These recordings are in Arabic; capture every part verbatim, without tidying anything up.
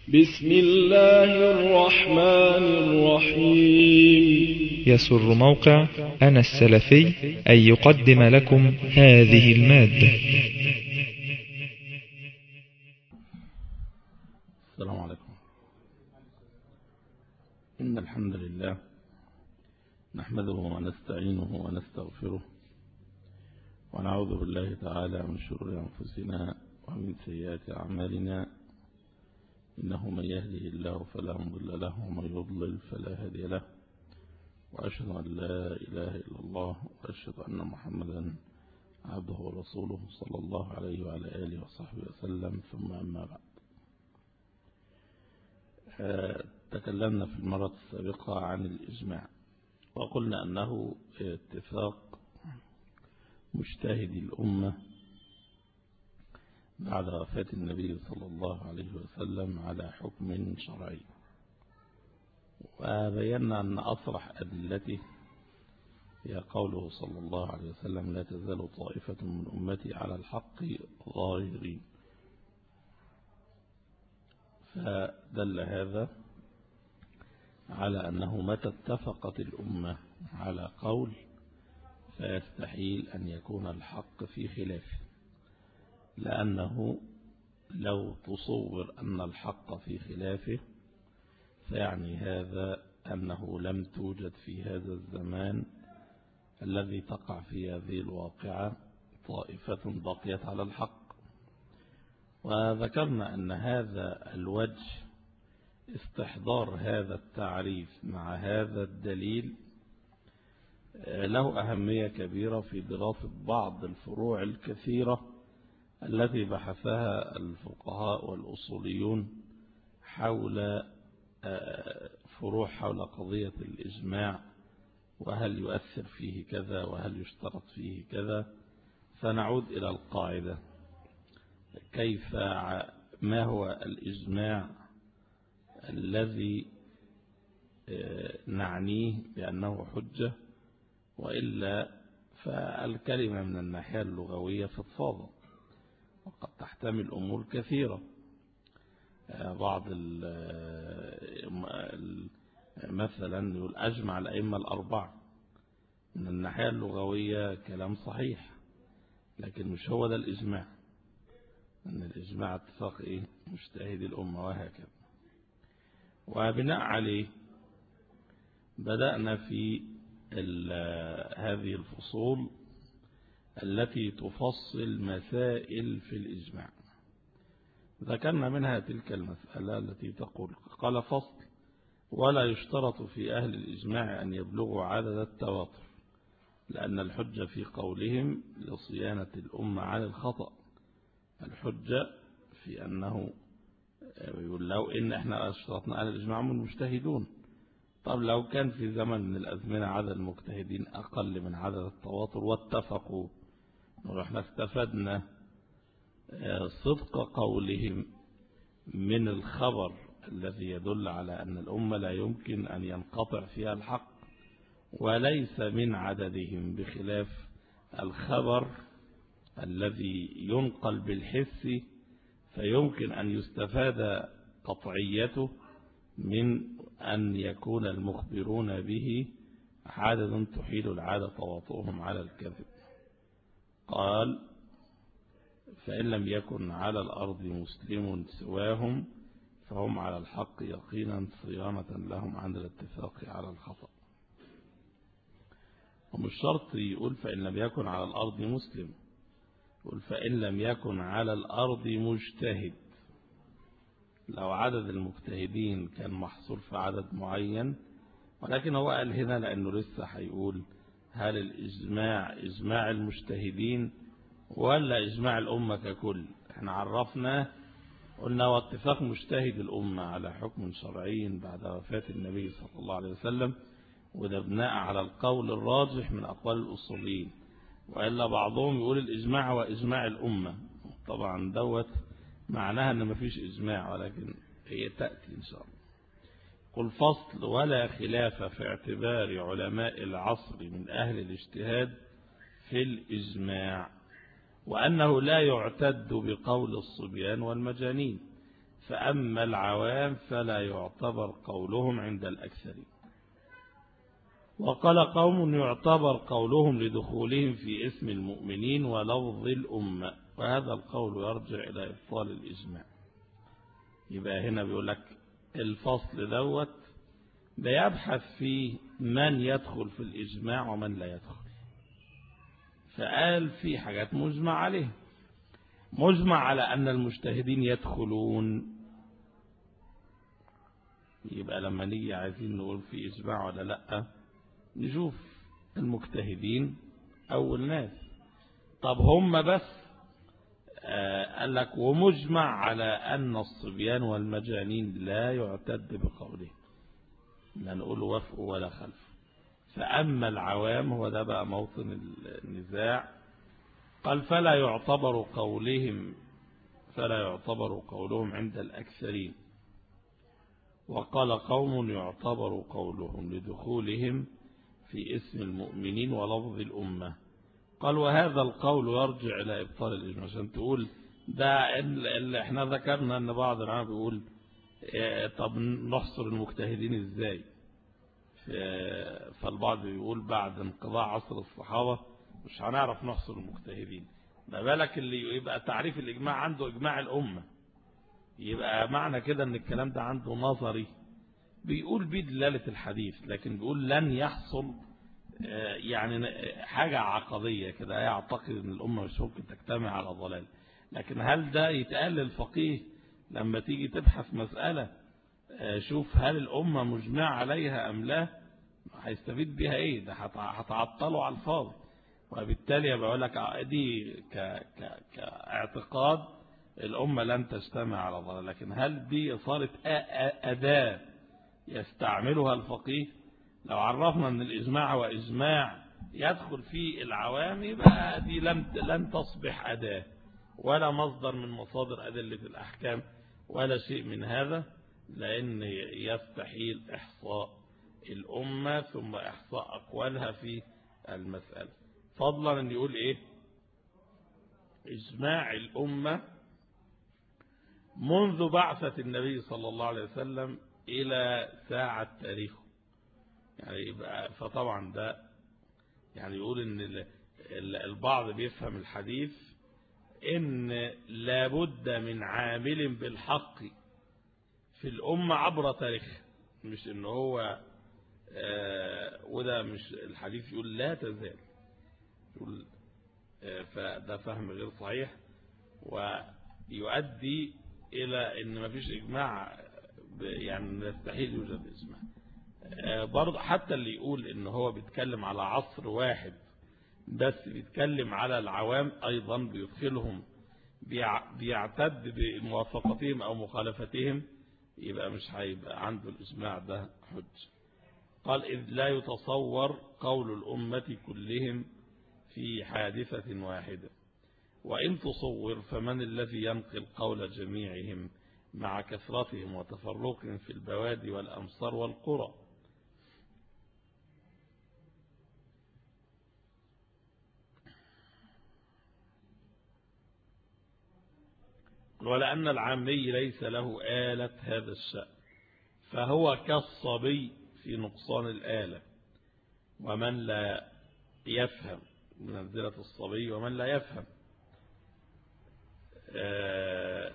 بسم الله الرحمن الرحيم. يسر موقع أنا السلفي أن يقدم لكم هذه المادة. السلام عليكم. إن الحمد لله نحمده ونستعينه ونستغفره ونعوذ بالله تعالى من شرور أنفسنا ومن سيئات أعمالنا، إنه من يهده الله فلا مضل له ومن يضلل فلا هادي له، وأشهد أن لا إله إلا الله وأشهد أن محمدا عبده ورسوله صلى الله عليه وعلى آله وصحبه وسلم، ثم أما بعد. تكلمنا في المرة السابقة عن الإجماع، وقلنا أنه اتفاق مجتهد الأمة بعد وفاة النبي صلى الله عليه وسلم على حكم شرعي، وبينا أن أصرح أدلته هي قوله صلى الله عليه وسلم: لا تزال طائفة من أمتي على الحق ظاهرين. فدل هذا على أنه متى اتفقت الأمة على قول فيستحيل أن يكون الحق في خلافه، لأنه لو تصور أن الحق في خلافه فيعني هذا أنه لم توجد في هذا الزمان الذي تقع في هذه الواقعة طائفة بقيت على الحق. وذكرنا أن هذا الوجه استحضار هذا التعريف مع هذا الدليل له أهمية كبيرة في دراسة بعض الفروع الكثيرة التي بحثها الفقهاء والأصوليون حول فروع حول قضية الإجماع، وهل يؤثر فيه كذا وهل يشترط فيه كذا. فنعود إلى القاعدة: كيف ما هو الإجماع الذي نعنيه بأنه حجة، وإلا فالكلمة من الناحية اللغوية فضفاضة وقد تحتمل أمور كثيرة. بعض مثلا يقول أجمع الأئمة الأربعة، من الناحية اللغوية كلام صحيح، لكن مش هو ده الإجماع، أن الإجماع اتفاق إيه؟ مجتهد الأمة، وهكذا. وبناء عليه بدأنا في هذه الفصول التي تفصل مسائل في الإجماع. ذكرنا منها تلك المسألة التي تقول: قال فصل: ولا يشترط في أهل الإجماع أن يبلغوا عدد التواتر، لأن الحجة في قولهم لصيانة الأمة عن الخطأ. الحجة في أنه يقول لو إن إحنا اشترطنا أهل الإجماع هم المجتهدون. طب لو كان في زمن من الأزمنة عدد المجتهدين أقل من عدد التواتر واتفقوا، ونحن استفدنا صدق قولهم من الخبر الذي يدل على أن الأمة لا يمكن أن ينقطع فيها الحق، وليس من عددهم، بخلاف الخبر الذي ينقل بالحس فيمكن أن يستفاد قطعيته من أن يكون المخبرون به عدد تحيل العادة تواطؤهم على الكذب. قال: فإن لم يكن على الأرض مسلم سواهم فهم على الحق يقينا صيانة لهم عن الاتفاق على الخطأ. ومش شرط يقول فإن لم يكن على الأرض مسلم، يقول فإن لم يكن على الأرض مجتهد. لو عدد المجتهدين كان محصور في عدد معين، ولكن هو قال هنا لأنه لسه هيقول هل الإجماع إجماع المجتهدين ولا إجماع الأمة ككل. احنا عرفنا قلنا واتفاق مجتهد الأمة على حكم شرعي بعد وفاة النبي صلى الله عليه وسلم، وده بناء على القول الراجح من أقوال الأصوليين، وإلا بعضهم يقول الإجماع وإجماع الأمة. طبعا دوت معناها أن مفيش إجماع، ولكن هي تأتي إن شاء الله. قل فصل: ولا خلاف في اعتبار علماء العصر من أهل الاجتهاد في الإجماع، وأنه لا يعتد بقول الصبيان والمجانين، فأما العوام فلا يعتبر قولهم عند الأكثرين. وقال قوم يعتبر قولهم لدخولهم في اسم المؤمنين ولفظ الأمة، وهذا القول يرجع إلى إبطال الإجماع. يبقى هنا بيقول لك الفصل دوت بيبحث فيه من يدخل في الإجماع ومن لا يدخل. فقال في حاجات مجمع عليه، مجمع على أن المجتهدين يدخلون. يبقى لما نيجي عايزين نقول في إجماع ولا لأ، نشوف المجتهدين أول ناس. طب هم بس آه قال لك ومجمع على أن الصبيان والمجانين لا يعتد بقوله، لا نقول وفق ولا خلف. فأما العوام، هو ده بقى موطن النزاع، قال فلا يعتبر قولهم فلا يعتبر قولهم عند الأكثرين. وقال قوم يعتبر قولهم لدخولهم في اسم المؤمنين ولفظ الأمة. قال وهذا القول يرجع إلى إبطال الإجماع. عشان تقول ده اللي احنا ذكرنا أن بعض العلماء بيقول اه طب نحصر المجتهدين ازاي؟ فالبعض بيقول بعد انقضاء عصر الصحابة مش هنعرف نحصر المجتهدين، ما بالك اللي يبقى تعريف الإجماع عنده إجماع الأمة، يبقى معنى كده أن الكلام ده عنده نظري بيقول بيه دلالة الحديث، لكن بيقول لن يحصل يعني حاجة عقدية كده يعتقد أن الأمة مش ممكن تجتمع على ضلال. لكن هل ده يتقال للفقيه لما تيجي تبحث مسألة شوف هل الأمة مجمع عليها أم لا؟ هيستفيد بها إيه؟ ده هتعطلوا على الفاضي. وبالتالي بقول لك دي كاعتقاد الأمة لن تجتمع على ضلال، لكن هل دي صارت أداة يستعملها الفقيه؟ لو عرفنا أن الإجماع وإجماع يدخل فيه العوام، يبقى دي لم لن تصبح أداة ولا مصدر من مصادر أدلة الأحكام ولا شيء من هذا، لأن يستحيل إحصاء الأمة ثم إحصاء أقوالها في المسألة، فضلا أن يقول إيه إجماع الأمة منذ بعثة النبي صلى الله عليه وسلم إلى ساعة تاريخه. يعني يبقى فطبعا ده يعني يقول إن البعض بيفهم الحديث إن لابد من عامل بالحق في الأمة عبر تاريخ، مش إن هو آه وده مش الحديث يقول لا تزال، يقول آه فده فهم غير صحيح ويؤدي إلى إن ما فيش إجماع، يعني يستحيل يوجد إجماع. آه برضه حتى اللي يقول إن هو بيتكلم على عصر واحد بس بيتكلم على العوام أيضا بيدخلهم بيعتد بموافقتهم أو مخالفتهم، يبقى مش هيبقى عنده الإجماع ده حج. قال إذ لا يتصور قول الأمة كلهم في حادثة واحدة، وإن تصور فمن الذي ينقل قول جميعهم مع كثرتهم وتفرقهم في البوادي والأمصار والقرى. ولأن العامي ليس له آلة هذا الشأن، فهو كالصبي في نقصان الآلة، ومن لا يفهم بمنزلة الصبي ومن لا يفهم. آه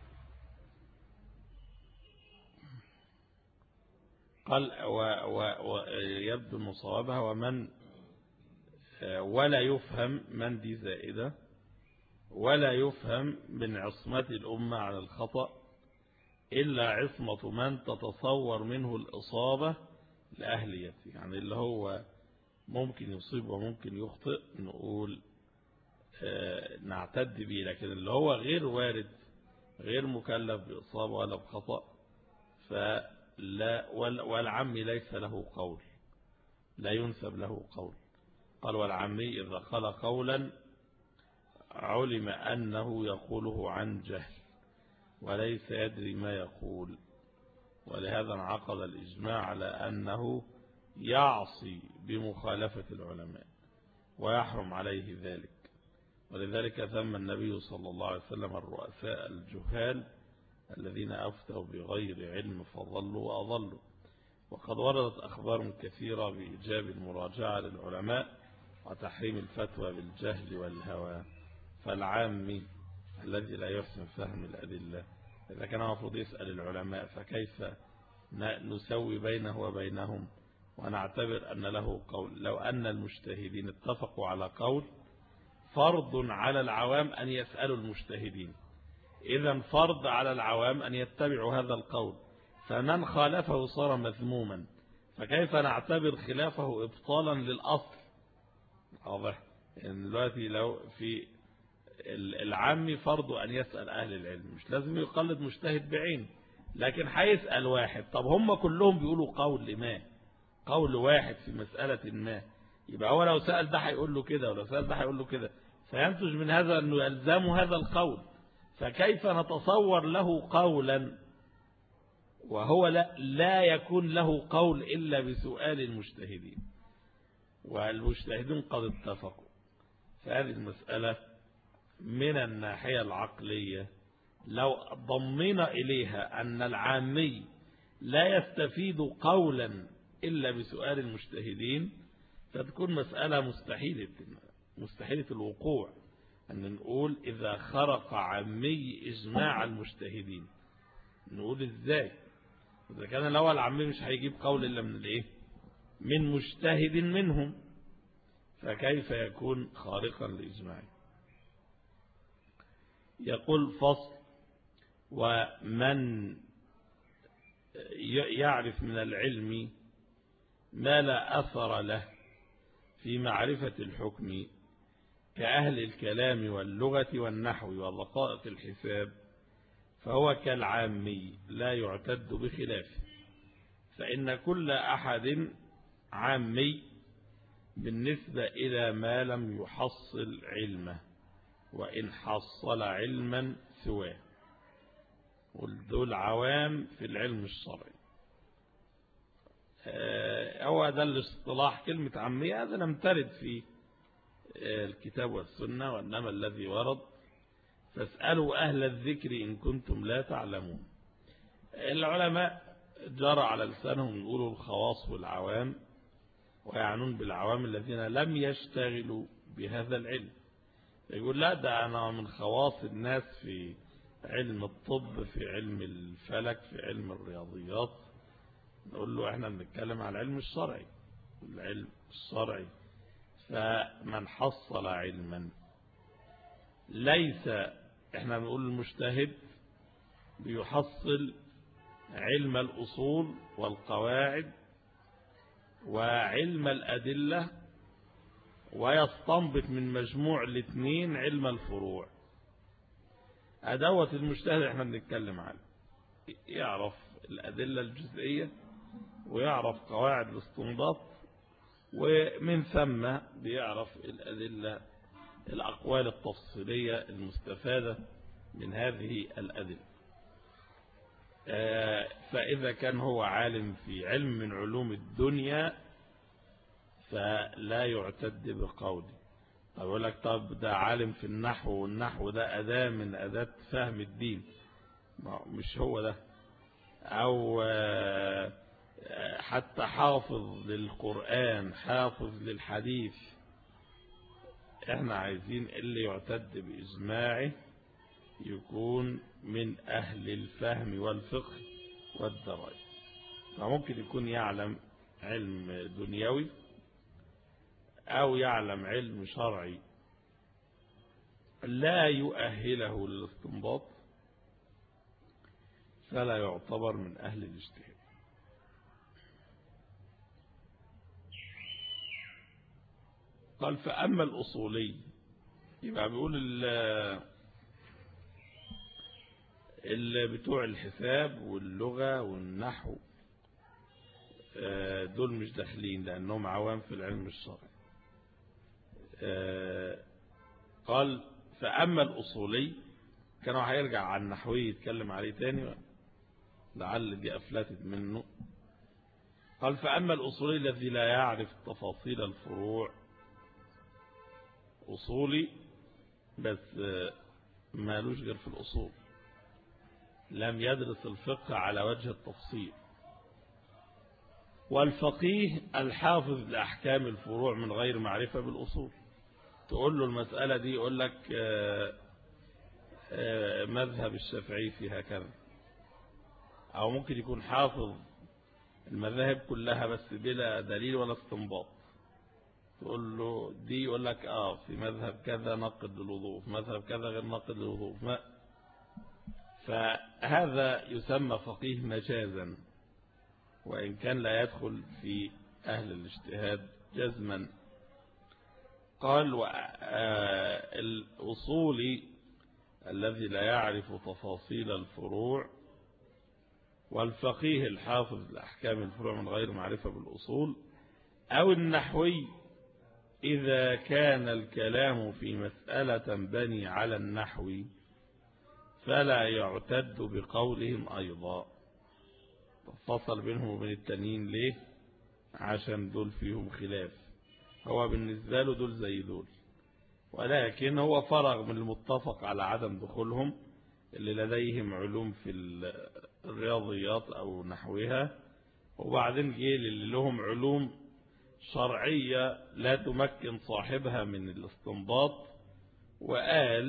قال ويبدو أن صوابها ومن آه ولا يفهم من دي زائدة، ولا يفهم من عصمة الأمة على الخطأ إلا عصمة من تتصور منه الإصابة لأهليته، يعني اللي هو ممكن يصيب وممكن يخطئ نقول آه نعتد به، لكن اللي هو غير وارد غير مكلف بإصابة ولا بخطأ فلا، والعمي ليس له قول، لا ينسب له قول. قال والعمي إذا قال قولا علم أنه يقوله عن جهل وليس يدري ما يقول، ولهذا انعقد الإجماع على أنه يعصي بمخالفة العلماء ويحرم عليه ذلك. ولذلك ذم النبي صلى الله عليه وسلم الرؤساء الجهال الذين أفتوا بغير علم فضلوا وأضلوا. وقد وردت أخبار كثيرة بإيجاب المراجعة للعلماء وتحريم الفتوى بالجهل والهوى. فالعامي الذي لا يحسن فهم الأدلة إذا كان المفروض يسأل العلماء، فكيف نسوي بينه وبينهم ونعتبر أن له قول؟ لو أن المجتهدين اتفقوا على قول، فرض على العوام أن يسألوا المجتهدين، إذن فرض على العوام أن يتبعوا هذا القول، فمن خالفه صار مذموما، فكيف نعتبر خلافه إبطالا للأصل؟ واضح إن دلوقتي لو في العام فرض أن يسأل أهل العلم، مش لازم يقلد مجتهد بعين، لكن هيسأل واحد. طب هم كلهم بيقولوا قول ما، قول واحد في مسألة ما، يبقى هو لو سأل ده هيقول له كده ولو سأل ده هيقول له كده، فينتج من هذا أنه يلزم هذا القول. فكيف نتصور له قولا وهو لا, لا يكون له قول إلا بسؤال المجتهدين، والمجتهدون قد اتفقوا. فهذه المسألة من الناحية العقلية لو ضمنا إليها أن العامي لا يستفيد قولا إلا بسؤال المجتهدين، فتكون مسألة مستحيلة مستحيلة الوقوع، أن نقول إذا خرق عامي إجماع المجتهدين. نقول إزاي؟ إذا كان الأول العامي مش هيجيب قول إلا من الإيه؟ من مجتهد منهم، فكيف يكون خارقا لإجماعه؟ يقول فصل: ومن يعرف من العلم ما لا أثر له في معرفة الحكم كأهل الكلام واللغة والنحو ودقائق الحساب، فهو كالعامي لا يعتد بخلافه، فإن كل أحد عامي بالنسبة إلى ما لم يحصل علمه، وإن حصل علما سواه. ودول عوام في العلم الشرعي. هو ده الاصطلاح. كلمة عامية هذا لم ترد في الكتاب والسنة، وإنما الذي ورد فاسألوا أهل الذكر إن كنتم لا تعلمون. العلماء جرى على لسانهم يقولوا الخواص والعوام، ويعنون بالعوام الذين لم يشتغلوا بهذا العلم. يقول لا، ده أنا من خواص الناس في علم الطب، في علم الفلك، في علم الرياضيات. نقول له احنا بنتكلم على العلم الشرعي. العلم الشرعي فمن حصل علما، ليس احنا بنقول المجتهد بيحصل علم الأصول والقواعد وعلم الأدلة، ويستنبط من مجموع الاثنين علم الفروع. أدوة المجتهد احنا بنتكلم عنه، يعرف الأدلة الجزئية ويعرف قواعد الاستنباط، ومن ثم بيعرف الأدلة الأقوال التفصيلية المستفادة من هذه الأدلة. فإذا كان هو عالم في علم من علوم الدنيا فلا يعتد بقوله. أقول لك طب ده عالم في النحو، والنحو ده أداة من أداة فهم الدين، مش هو ده. أو حتى حافظ للقرآن، حافظ للحديث. احنا عايزين اللي يعتد بإجماعه يكون من أهل الفهم والفقه والدراية. فممكن يكون يعلم علم دنيوي أو يعلم علم شرعي لا يؤهله للاستنباط، فلا يعتبر من أهل الاجتهاد. قال فأما الأصولي، يبقى بيقول اللي بتوع الحساب واللغة والنحو دول مش داخلين لأنهم عوام في العلم الشرعي. قال فأما الأصولي، كانوا هيرجع عن النحوي يتكلم عليه تاني، لعل دي أفلتت منه. قال فأما الأصولي الذي لا يعرف تفاصيل الفروع، أصولي بس مالوش غير في الأصول، لم يدرس الفقه على وجه التفصيل. والفقيه الحافظ لأحكام الفروع من غير معرفة بالأصول. تقول له المسألة دي يقول لك مذهب الشافعي فيها كذا، أو ممكن يكون حافظ المذاهب كلها بس بلا دليل ولا استنباط. تقول له دي يقول لك آه في مذهب كذا نقد للوضوء، في مذهب كذا غير نقد للوضوء. فهذا يسمى فقيه مجازا، وإن كان لا يدخل في أهل الاجتهاد جزما. قال الأصولي الذي لا يعرف تفاصيل الفروع، والفقيه الحافظ لأحكام الفروع من غير معرفة بالأصول، أو النحوي إذا كان الكلام في مسألة بني على النحو فلا يعتد بقولهم أيضا. فصل بينهم وبين التانيين ليه؟ عشان دول فيهم خلاف. هو بالنسبة له دول زي دول، ولكن هو فرغ من المتفق على عدم دخولهم اللي لديهم علوم في الرياضيات أو نحوها، وبعدين جه اللي لهم علوم شرعية لا تمكن صاحبها من الاستنباط، وقال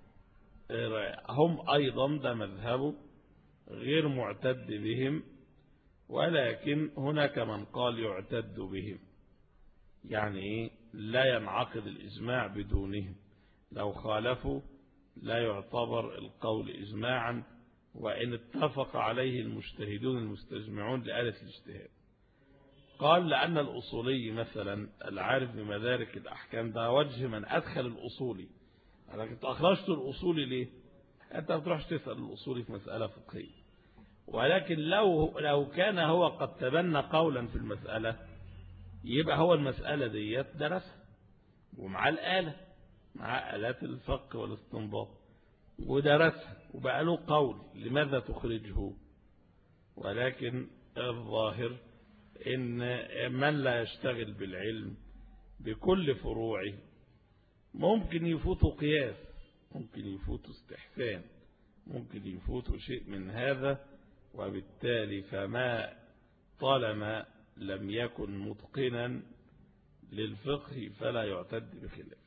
هم أيضا ده مذهبه غير معتد بهم، ولكن هناك من قال يعتد بهم. يعني إيه؟ لا ينعقد الإجماع بدونهم، لو خالفوا لا يعتبر القول إجماعا وإن اتفق عليه المجتهدون المستجمعون لآلة الاجتهاد. قال لأن الأصولي مثلا العارف بمدارك الأحكام ده وجه من أدخل الأصولي. أنا كنت أخرجت الأصولي ليه؟ أنت ما بتروحش تسأل الأصولي في مسألة فقهية، ولكن لو لو كان هو قد تبنى قولا في المسألة يبقى هو المسألة ديت درسها ومع الآلة، مع آلات الفقه والاستنباط، ودرسها وبقى له قول، لماذا تخرجه؟ ولكن الظاهر إن من لا يشتغل بالعلم بكل فروعه ممكن يفوته قياس، ممكن يفوته استحسان، ممكن يفوته شيء من هذا، وبالتالي فما طالما لم يكن متقنا للفقه فلا يعتد بخلاف.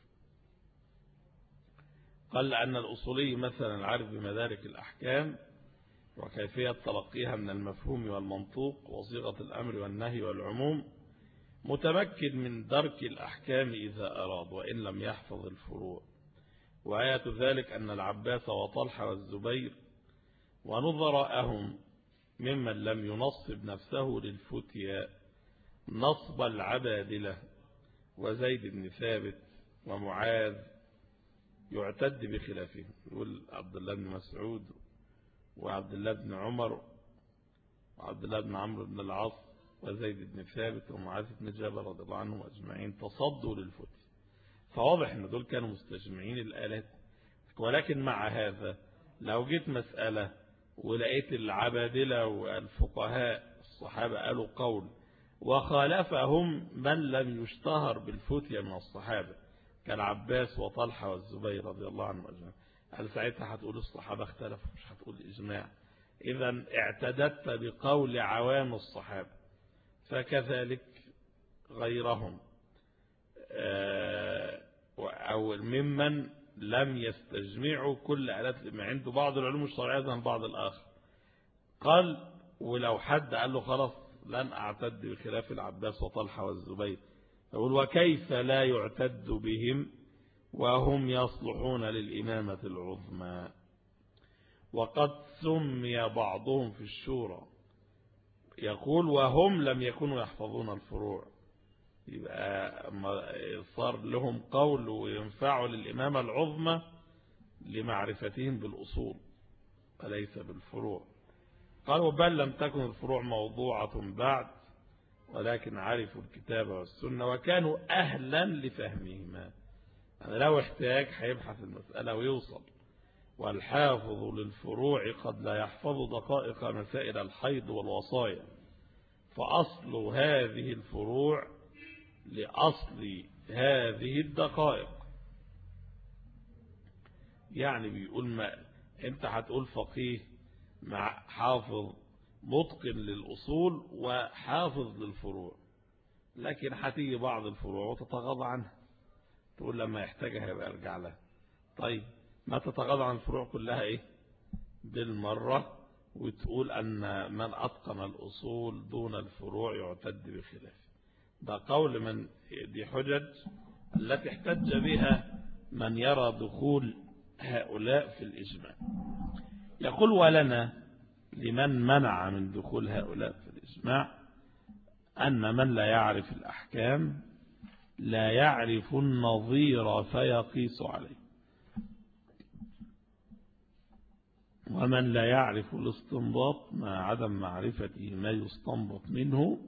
قال أن الأصولي مثلا عارف بمدارك الأحكام وكيفية تلقيها من المفهوم والمنطوق وصيغة الأمر والنهي والعموم، متمكن من درك الأحكام إذا أراد وإن لم يحفظ الفروع. وآية ذلك أن العباس وطلحة والزبير ونظراءهم ممن لم ينصب نفسه للفتيا نصب العبادلة وزيد بن ثابت ومعاذ يعتد بخلافهم. يقول عبد الله بن مسعود وعبد الله بن عمر وعبد الله بن عمرو بن العاص وزيد بن ثابت ومعاذ بن جبل رضي الله عنهم أجمعين تصدوا للفتيا. فواضح أن دول كانوا مستجمعين الآلات. ولكن مع هذا لو جيت مسألة ولقيت العبادلة والفقهاء الصحابة قالوا قول وخالفهم من لم يشتهر بالفتيا من الصحابة كالعباس وطلحة والزبير رضي الله عنهم أجمعين، هل ساعتها هتقول الصحابة اختلفوا؟ مش هتقول إجماع. إذا اعتددت بقول عوام الصحابة، فكذلك غيرهم أو ممن لم يستجمعوا كل آلات الإجماع، عنده بعض العلوم الشرعية عن بعض الآخر. قال ولو حد قال له خلاص لن أعتد بخلاف العباس وطلحة والزبير، يقول وكيف لا يعتد بهم وهم يصلحون للإمامة العظمى؟ وقد سمي بعضهم في الشورى يقول وهم لم يكونوا يحفظون الفروع، يبقى صار لهم قول وينفعوا للإمامة العظمى لمعرفتهم بالأصول وليس بالفروع. قالوا بل لم تكن الفروع موضوعة بعد ولكن عرفوا الكتاب والسنة وكانوا أهلا لفهمهما. يعني لو احتاج هيبحث المسألة ويوصل. والحافظ للفروع قد لا يحفظ دقائق مسائل الحيض والوصايا، فأصل هذه الفروع لأصل هذه الدقائق. يعني بيقول ما انت هتقول فقيه مع حافظ متقن للأصول وحافظ للفروع، لكن هتيجي بعض الفروع وتتغاضى عنها، تقول لما يحتاجها يبقى ارجع لها. طيب ما تتغاضى عن الفروع كلها ايه بالمرة، وتقول أن من أتقن الأصول دون الفروع يعتد بخلافه. ده قول من دي حجج التي احتج بها من يرى دخول هؤلاء في الإجماع. يقول ولنا لمن منع من دخول هؤلاء في الإجماع أن من لا يعرف الأحكام لا يعرف النظير فيقيس عليه، ومن لا يعرف الاستنباط مع عدم معرفته ما يستنبط منه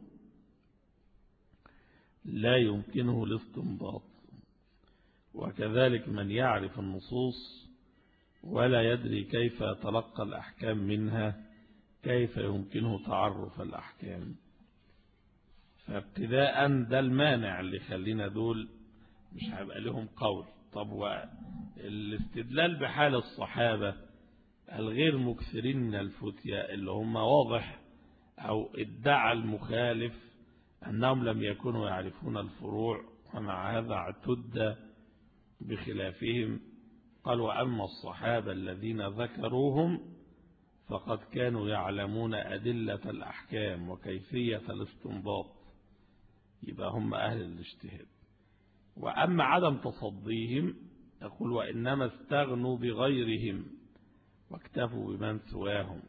لا يمكنه الاستنباط، وكذلك من يعرف النصوص ولا يدري كيف يتلقى الأحكام منها كيف يمكنه تعرف الأحكام. فابتداء ده المانع اللي خلينا دول مش هيبقى لهم قول. طب والاستدلال بحال الصحابة الغير مكثرين من الفتيا اللي هم واضح أو ادعى المخالف أنهم لم يكونوا يعرفون الفروع ومع هذا اعتد بخلافهم، قال وأما الصحابة الذين ذكروهم فقد كانوا يعلمون أدلة الأحكام وكيفية الاستنباط، يبقى هم أهل الاجتهاد. وأما عدم تصديهم يقول وإنما استغنوا بغيرهم واكتفوا بمن سواهم،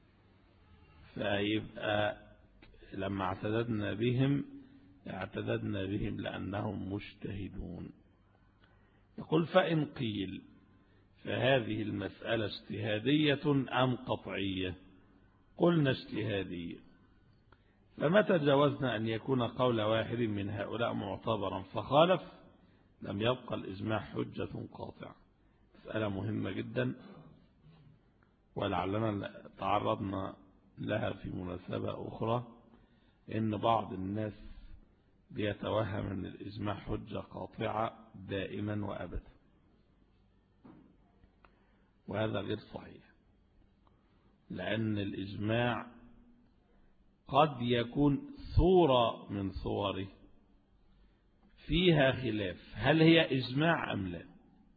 فيبقى لما اعتددنا بهم اعتددنا بهم لأنهم مجتهدون. يقول فإن قيل فهذه المسألة اجتهادية أم قطعية؟ قلنا اجتهادية، فمتى جوزنا أن يكون قول واحد من هؤلاء معتبرا فخالف لم يبقى الإجماع حجة قاطعة. مسألة مهمة جدا ولعلنا تعرضنا لها في مناسبة أخرى، إن بعض الناس بيتوهم أن الإجماع حجة قاطعة دائما وأبدا، وهذا غير صحيح، لأن الإجماع قد يكون صورة من صوره فيها خلاف هل هي إجماع أم لا،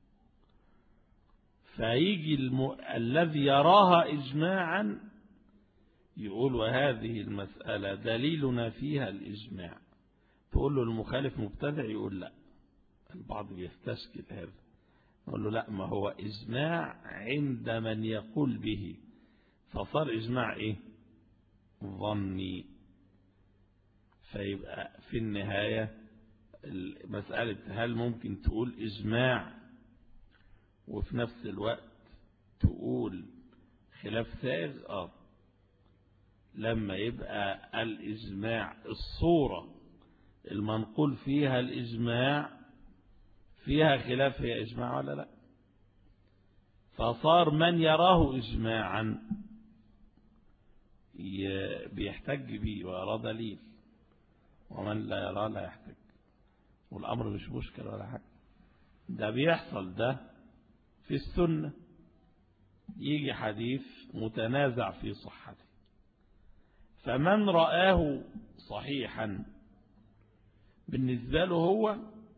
فيجي الم... الذي يراها إجماعا يقول وهذه المسألة دليلنا فيها الإجماع، تقول له المخالف مبتدع يقول لا، البعض بيستشكل هذا، نقول له لا، ما هو إجماع عند من يقول به، فصار إجماع إيه ظني. فيبقى في النهاية مسألة هل ممكن تقول إجماع وفي نفس الوقت تقول خلاف سائغ؟ آه لما يبقى الإجماع الصورة المنقول فيها الإجماع فيها خلاف هي إجماع ولا لا، فصار من يراه إجماعا بيحتج به ويرى دليل، ومن لا يراه لا يحتج، والأمر مش مشكل ولا حاجة. ده بيحصل ده في السنة، يجي حديث متنازع في صحته، فمن رآه صحيحا بالنسبة له هو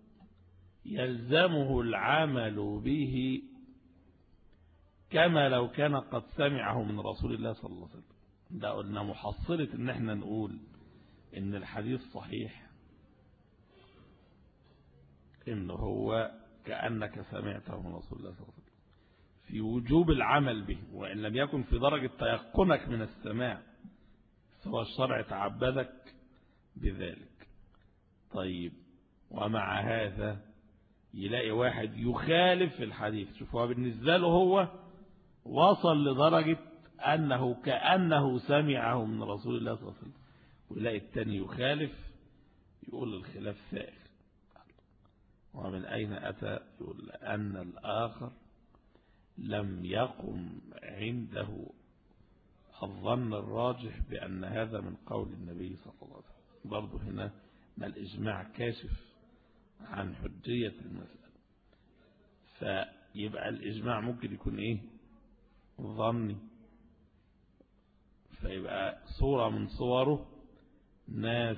يلزمه العمل به كما لو كان قد سمعه من رسول الله صلى الله عليه وسلم. ده قلنا محصلة ان احنا نقول ان الحديث صحيح ان هو كأنك سمعته من رسول الله صلى الله عليه وسلم، في وجوب العمل به وإن لم يكن في درجة تيقنك من السماع، سوى الشرع تعبدك بذلك. طيب ومع هذا يلاقي واحد يخالف الحديث، شوف هو بالنسبة له هو وصل لدرجة أنه كأنه سمعه من رسول الله صلى الله عليه وسلم، ويلاقي التاني يخالف يقول الخلاف سائغ. ومن أين أتى؟ يقول أن الآخر لم يقم عنده الظن الراجح بأن هذا من قول النبي صلى الله عليه وسلم. برضه هنا ما الإجماع كاشف عن حجية المسألة، فيبقى الإجماع ممكن يكون إيه ظني، فيبقى صورة من صوره ناس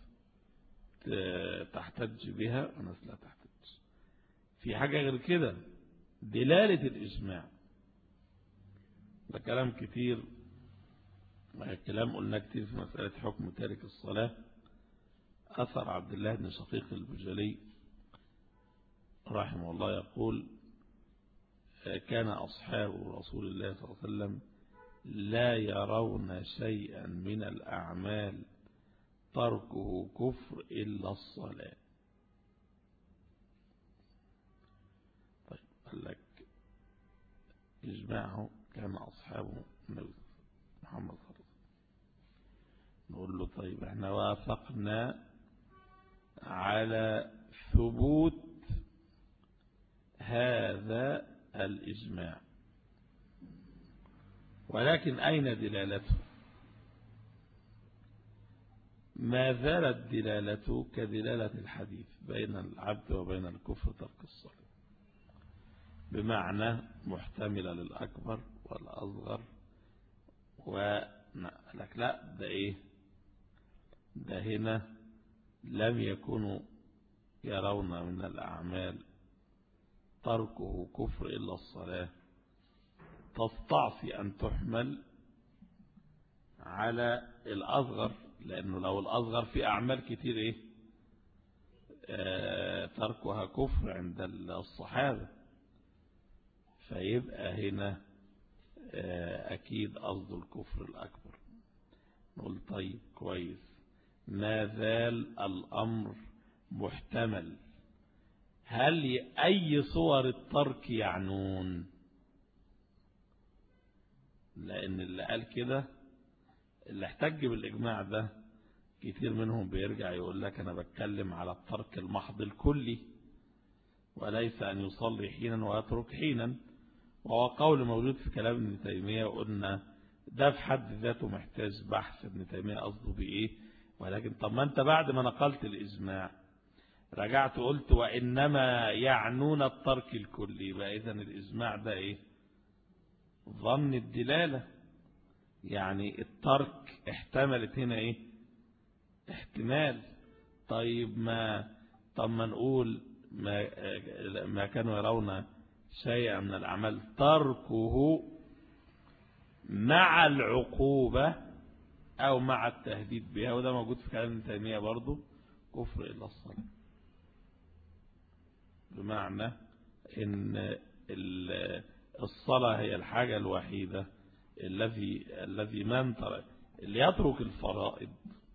تحتج بها وناس لا تحتج. في حاجة غير كده، دلالة الإجماع. ده كلام كتير، كلام قلنا كتير في مسألة حكم تارك الصلاة. أثر عبد الله بن شقيق البجلي رحمه الله يقول: كان أصحاب رسول الله صلى الله عليه وسلم لا يرون شيئا من الأعمال تركه كفر إلا الصلاة. طيب قال لك إجماعه كان أصحابه النبي محمد صلى الله عليه وسلم. نقول له طيب احنا وافقنا على ثبوت هذا الإجماع، ولكن أين دلالته؟ ما زالت دلالته كدلالة الحديث بين العبد وبين الكفر ترك الصلاة، بمعنى محتملة للأكبر والأصغر. ولك لا، ده إيه؟ ده هنا لم يكونوا يرون من الأعمال تركه كفر إلا الصلاة، تستعصي أن تحمل على الأصغر، لأنه لو الأصغر في أعمال كتير إيه آه تركها كفر عند الصحابة، فيبقى هنا آه أكيد قصد الكفر الأكبر. نقول طيب كويس، ما زال الأمر محتمل. هل أي صور الترك يعنون؟ لأن اللي قال كده، اللي احتج بالإجماع ده كتير منهم بيرجع يقول لك أنا بتكلم على الترك المحض الكلي، وليس أن يصلي حينا ويترك حينا. وهو قول موجود في كلام ابن تيمية، وقلنا ده في حد ذاته محتاج بحث ابن تيمية قصده بإيه. ولكن طب ما أنت بعد ما نقلت الإجماع رجعت قلت وإنما يعنون الترك الكلي، يبقى إذن الإجماع ده إيه؟ ظن الدلالة، يعني الترك احتملت هنا إيه؟ احتمال. طيب ما طب ما نقول ما, ما كانوا يرون شيئا من الأعمال تركه مع العقوبة أو مع التهديد بها، وده موجود في كلام ابن تيمية برضه، كفر إلا الصلاة. بمعنى إن الصلاة هي الحاجة الوحيدة الذي الذي من ترك اللي يترك الفرائض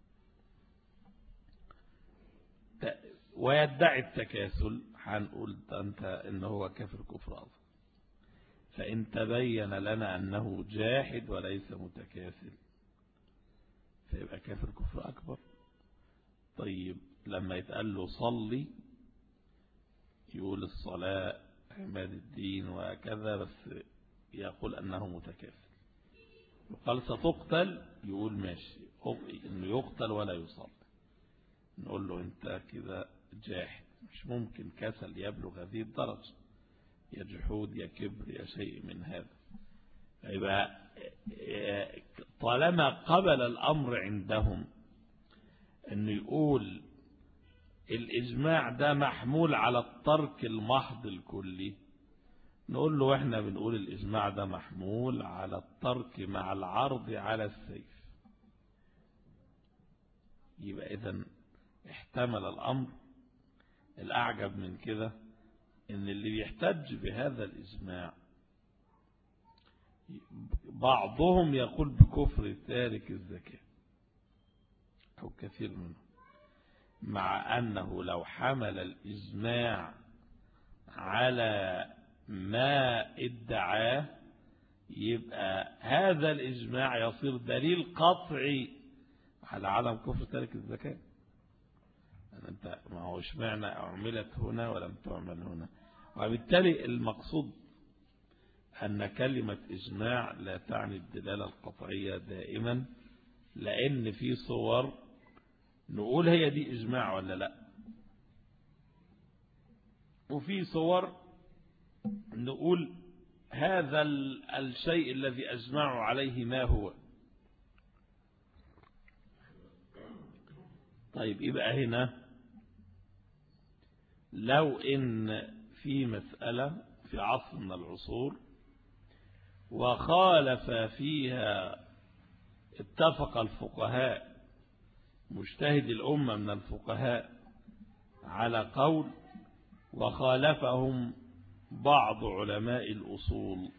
ويدعي التكاسل، هنقول أنت إن هو كافر كفر أصغر. فإن تبين لنا أنه جاحد وليس متكاسل فيبقى كافر كفر أكبر. طيب لما يتقال له صلي يقول الصلاة عماد الدين وكذا، بس يقول أنه متكاسل. يقال ستقتل يقول ماشي إنه يقتل ولا يصلي، نقول له أنت كده جاحد، مش ممكن كسل يبلغ هذه الدرجة، يا جحود يا كبر يا شيء من هذا. يبقى طالما قبل الأمر عندهم أنه يقول الإجماع ده محمول على الترك المحض الكلي، نقول له احنا بنقول الإجماع ده محمول على الترك مع العرض على السيف. يبقى إذن احتمل الأمر. الأعجب من كده إن اللي بيحتج بهذا الإجماع بعضهم يقول بكفر تارك الزكاة أو كثير منهم، مع أنه لو حمل الإجماع على ما ادعاه يبقى هذا الإجماع يصير دليل قطعي على عدم كفر تارك الزكاة. أنت ما هو اشمعنى عملت هنا ولم تعمل هنا؟ وبالتالي المقصود أن كلمة إجماع لا تعني الدلالة القطعية دائما، لأن في صور نقول هي دي إجماع ولا لا، وفي صور نقول هذا الشيء الذي أجمعوا عليه ما هو، طيب يبقى هنا لو إن في مسألة في عصر من العصور وخالف فيها اتفق الفقهاء مجتهد الأمة من الفقهاء على قول وخالفهم بعض علماء الأصول،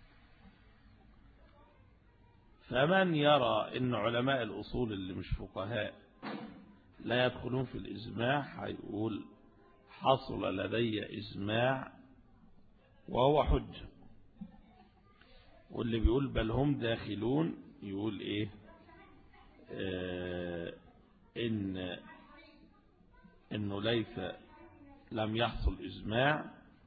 فمن يرى أن علماء الأصول اللي مش فقهاء لا يدخلون في الإجماع هيقول حصل لدي إجماع وهو حجة، واللي بيقول بل هم داخلون يقول إيه آه إن إنه ليس لم يحصل إجماع،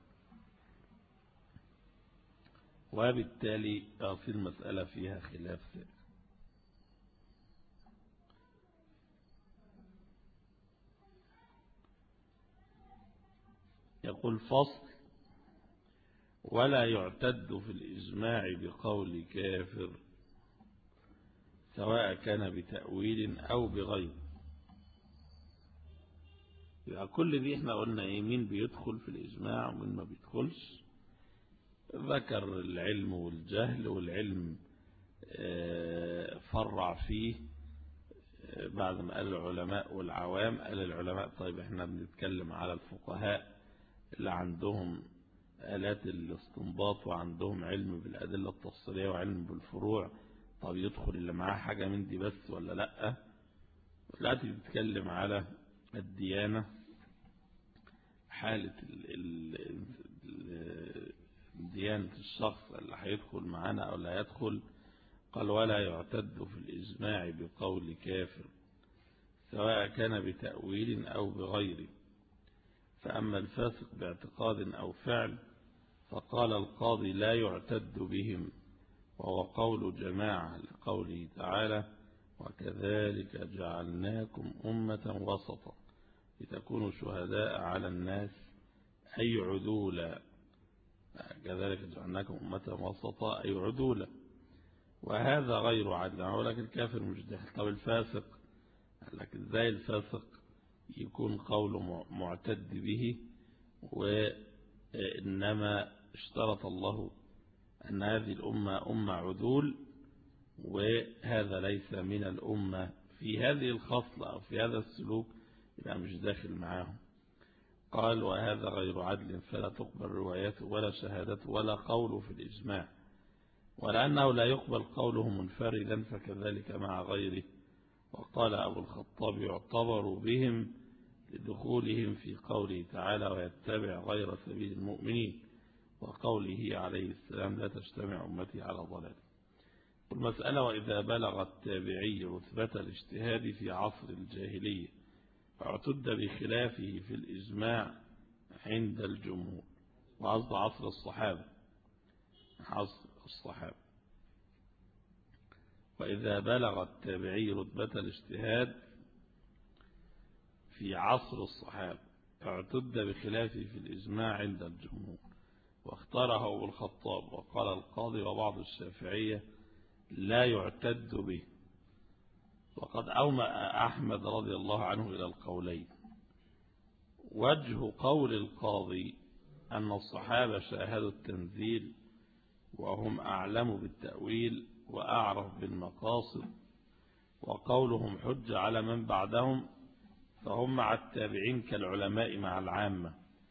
وبالتالي في المسألة فيها خلاف ذلك. يقول فصل ولا يعتد في الإجماع بقول كافر سواء كان بتأويل أو بغير. يبقى كل دي احنا قلنا ايه مين بيدخل في الإجماع ومين ما بيدخلش، ذكر العلم والجهل، والعلم فرع فيه بعد ما قال العلماء والعوام. قال العلماء طيب احنا بنتكلم على الفقهاء اللي عندهم آلات الاستنباط وعندهم علم بالأدلة التفصيلية وعلم بالفروع، طب يدخل اللي معاه حاجة من دي بس ولا لأ؟ دلوقتي بتتكلم على الديانة، حالة ديانة الشخص اللي هيدخل معانا أو لا يدخل. قال ولا يعتد في الإجماع بقول كافر سواء كان بتأويل أو بغيره. فأما الفاسق باعتقاد أو فعل فقال القاضي لا يعتد بهم، وهو قول جماعة لقوله تعالى وكذلك جعلناكم أمة وسطا لتكونوا شهداء على الناس أي عدولا، كذلك جعلناكم أمة وسطا أي عدولا، وهذا غير عدل. أقول لك الكافر مش داخل. طب الفاسق قال لك ازاي الفاسق يكون قوله معتد به، وإنما اشترط الله أن هذه الأمة أمة عدول، وهذا ليس من الأمة في هذه الخصلة أو في هذا السلوك، يبقى مش داخل معاهم. قال وهذا غير عدل فلا تقبل روايته ولا شهادته ولا قوله في الإجماع، ولأنه لا يقبل قوله منفردا فكذلك مع غيره. وقال أبو الخطاب يعتبر بهم لدخولهم في قوله تعالى ويتبع غير سبيل المؤمنين، وقوله عليه السلام لا تجتمع أمتي على ضلال. المسألة وإذا بلغ التابعي رتبة الاجتهاد في عصر الجاهلية فاعتد بخلافه في الإجماع عند الجمهور، وعصد عصر الصحابة عصر الصحابة وإذا بلغ التابعي رتبة الاجتهاد في عصر الصحابة فاعتد بخلافه في الإجماع عند الجمهور، واختاره أبو الخطاب وقال القاضي وبعض الشافعية لا يعتد به. وقد أومأ أحمد رضي الله عنه إلى القولين. وجه قول القاضي أن الصحابة شاهدوا التنزيل وهم أعلم بالتأويل وأعرف بالمقاصد، وقولهم حجة على من بعدهم، فهم مع التابعين كالعلماء مع العامة،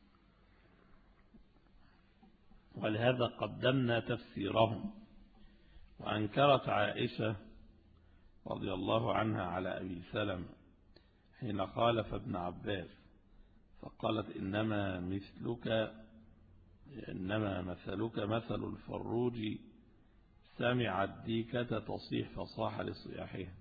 ولهذا قدمنا تفسيرهم. وأنكرت عائشة رضي الله عنها على أبي سلمة حين خالف ابن عباس فقالت إنما مثلك إنما مثلك مثل الفروج سمع الديكة تصيح فصاح لصياحها.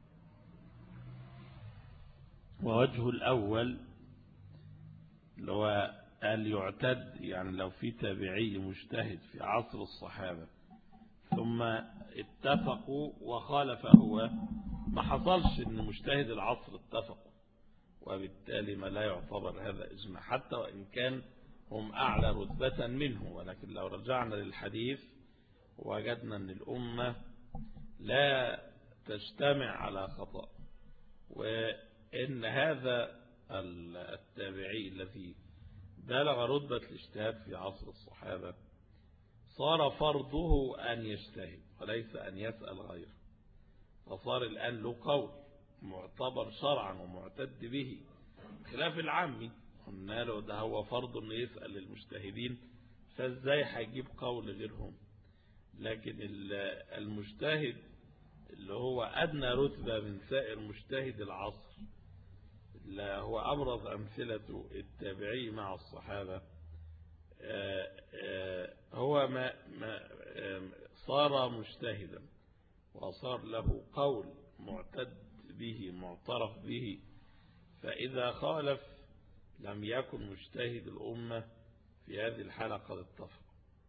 ووجه الأول اللي هو قال يعتد، يعني لو في تابعي مجتهد في عصر الصحابة ثم اتفقوا وخالف هو، ما حصلش ان مجتهد العصر اتفقوا، وبالتالي ما لا يعتبر هذا إجماع حتى وإن كان هم أعلى رتبة منه. ولكن لو رجعنا للحديث وجدنا أن الأمة لا تجتمع على خطأ، إن هذا التابعي الذي بلغ رتبة الاجتهاد في عصر الصحابة صار فرضه أن يجتهد وليس أن يسأل غيره، فصار الآن له قول معتبر شرعا ومعتد به، خلاف العامي قلنا له ده هو فرض أن يسأل المجتهدين، فازاي هيجيب قول غيرهم. لكن المجتهد اللي هو أدنى رتبة من سائر مجتهد العصر، لا هو أبرز أمثلة التابعي مع الصحابة، هو ما ما صار مجتهدا وصار له قول معتد به معترف به، فإذا خالف لم يكن مجتهد الأمة في هذه الحالة قد اتفق.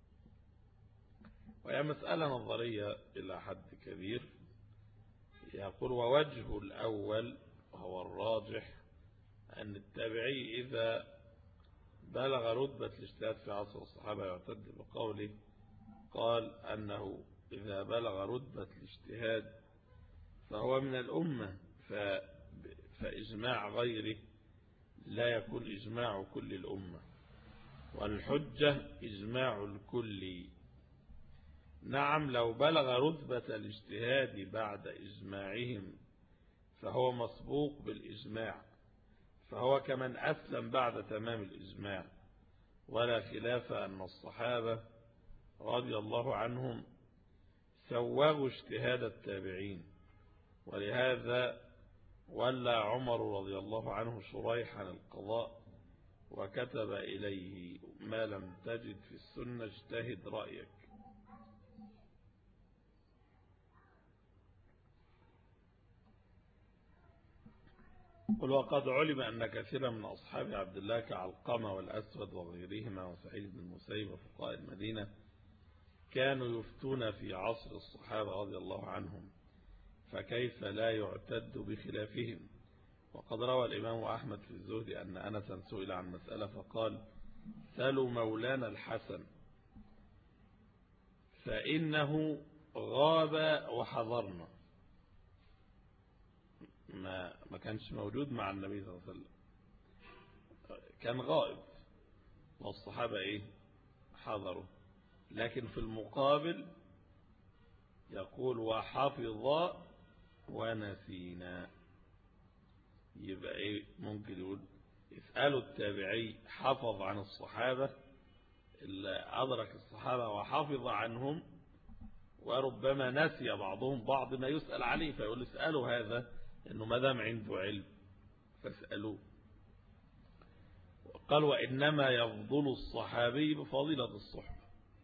وهي مسألة نظرية إلى حد كبير. يقول ووجه الأول هو الراجح أن التابعي إذا بلغ رتبة الاجتهاد في عصر الصحابة يعتد بقوله، قال أنه إذا بلغ رتبة الاجتهاد فهو من الأمة، فإجماع غيره لا يكون إجماع كل الأمة، والحجة إجماع الكل. نعم لو بلغ رتبة الاجتهاد بعد إجماعهم فهو مسبوق بالإجماع، فهو كمن أسلم بعد تمام الإجماع، ولا خلاف أن الصحابة رضي الله عنهم سوغوا اجتهاد التابعين، ولهذا ولى عمر رضي الله عنه شريحا القضاء وكتب إليه ما لم تجد في السنة اجتهد رأيك. قل وقد علم أن كثيرا من أصحاب عبد الله كعلقمة والأسود وغيرهما وسعيد بن المسيب وفقهاء المدينة كانوا يفتون في عصر الصحابة رضي الله عنهم، فكيف لا يعتد بخلافهم. وقد روى الإمام أحمد في الزهد أن أنسا سئل عن مسألة فقال سألوا مولانا الحسن فإنه غاب وحضرنا، ما ما كانش موجود مع النبي صلى الله عليه وسلم، كان غائب والصحابة إيه حضروا. لكن في المقابل يقول وحفظ ونسينا، يبقى إيه ممكن يقول اسألوا التابعي حفظ عن الصحابة اللي أدرك الصحابة وحفظ عنهم، وربما نسي بعضهم بعض ما يسأل عليه، فيقول اسألوا هذا إنه ما دام عنده علم فاسألوه. قال وإنما يفضل الصحابي بفضيلة الصحبة،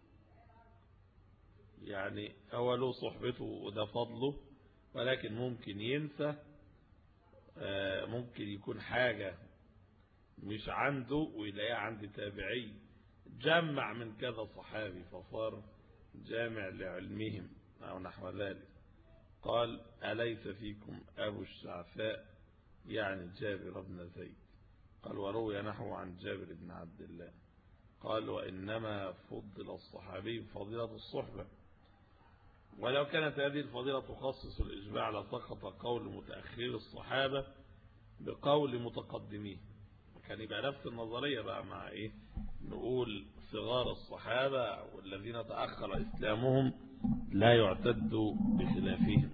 يعني هو له صحبته وده فضله، ولكن ممكن ينسى، ممكن يكون حاجة مش عنده ويلاقيها عند تابعي جمع من كذا صحابي فصار جامع لعلمهم أو نحو ذلك. قال أليس فيكم أبو الشعفاء يعني جابر بن زيد؟ قال وروي نحو عن جابر بن عبد الله. قال وإنما فضل الصحابي بفضيلة الصحبة، ولو كانت هذه الفضيلة تخصص الإجماع لسقط قول متأخر الصحابة بقول متقدميه. كان يبقى نفس النظرية بقى مع إيه، نقول صغار الصحابة والذين تأخر إسلامهم لا يعتد بخلافهم.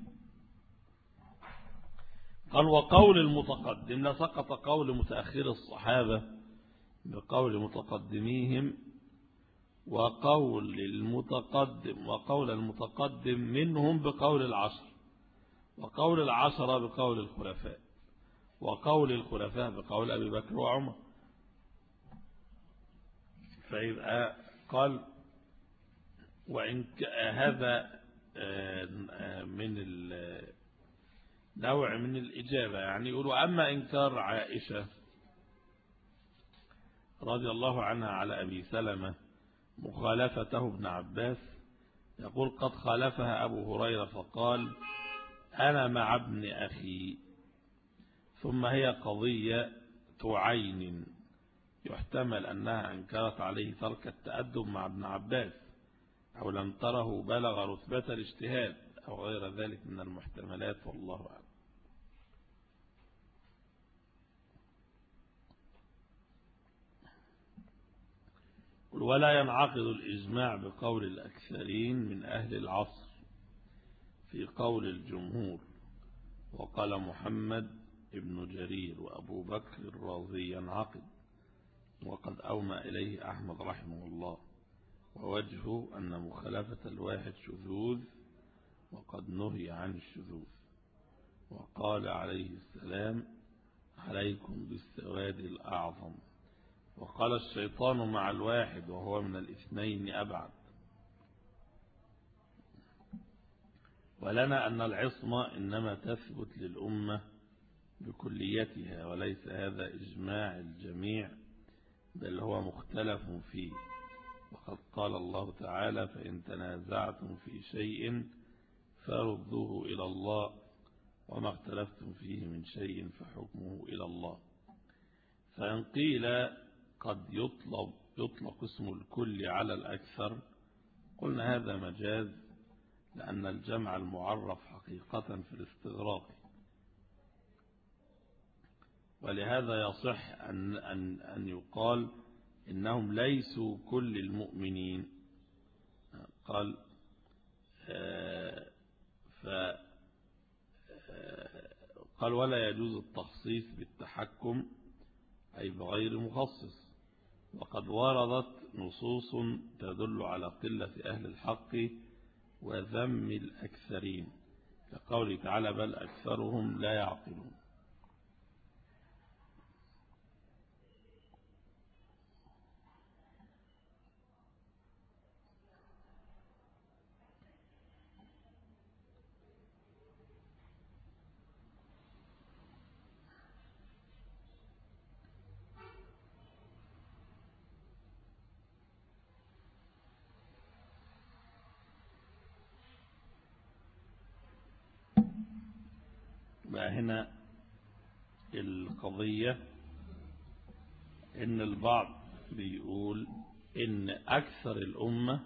قال وقول المتقدم لسقط قول متأخر الصحابة بقول متقدميهم، وقول المتقدم وقول المتقدم منهم بقول العشر، وقول العشرة بقول الخلفاء، وقول الخلفاء بقول أبي بكر وعمر. فيبقى قال وإن هذا من نوع من الإجابة، يعني يقولوا أما إنكار عائشة رضي الله عنها على أبي سلمة مخالفته ابن عباس، يقول قد خالفها أبو هريرة فقال أنا مع ابن أخي، ثم هي قضية عين يحتمل أنها أنكرت عليه ترك التأدب مع ابن عباس، أو لم تره بلغ رتبة الاجتهاد أو غير ذلك من المحتملات، والله أعلم. يقول ولا ينعقد الإجماع بقول الأكثرين من أهل العصر في قول الجمهور. وقال محمد ابن جرير وأبو بكر الرازي ينعقد، وقد أومى إليه أحمد رحمه الله، ووجهه أن مخالفة الواحد شذوذ، وقد نهي عن الشذوذ. وقال عليه السلام عليكم بالسواد الأعظم. وقال الشيطان مع الواحد وهو من الاثنين أبعد. ولنا أن العصمة إنما تثبت للأمة بكليتها، وليس هذا إجماع الجميع، بل هو مختلف فيه. وقد قال الله تعالى فإن تنازعتم في شيء فردوه إلى الله، وما اختلفتم فيه من شيء فحكمه إلى الله. فإن قيل قد يطلب يطلق اسم الكل على الأكثر، قلنا هذا مجاز، لأن الجمع المعرف حقيقة في الاستغراق، ولهذا يصح أن, أن, أن يقال إنهم ليسوا كل المؤمنين. قال ف قال ولا يجوز التخصيص بالتحكم أي بغير مخصص، وقد وردت نصوص تدل على قلة أهل الحق وذم الأكثرين، كقوله تعالى بل أكثرهم لا يعقلون. هنا القضية إن البعض بيقول إن أكثر الأمة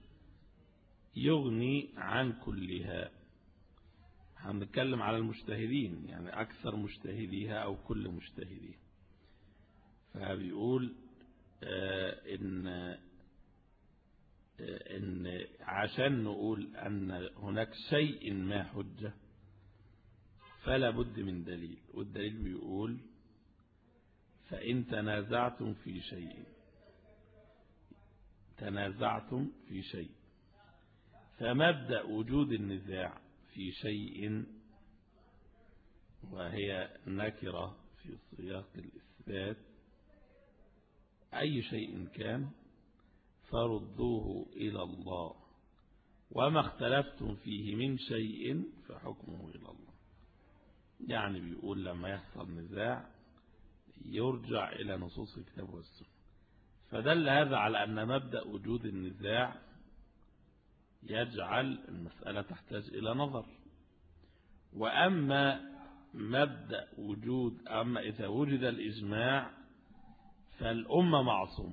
يغني عن كلها. هنتكلم على المجتهدين، يعني أكثر مجتهديها أو كل مجتهديها. فبيقول آه إن آه إن عشان نقول أن هناك شيء ما حجة فلا بد من دليل، والدليل بيقول فإن تنازعتم في شيء تنازعتم في شيء فمبدأ وجود النزاع في شيء، وهي نكرة في سياق الإثبات، أي شيء كان فردوه إلى الله، وما اختلفتم فيه من شيء فحكمه إلى الله. يعني بيقول لما يحصل نزاع يرجع إلى نصوص الكتاب والسنة. فدل هذا على أن مبدأ وجود النزاع يجعل المسألة تحتاج إلى نظر. وأما مبدأ وجود أما إذا وجد الإجماع فالأمة معصوم.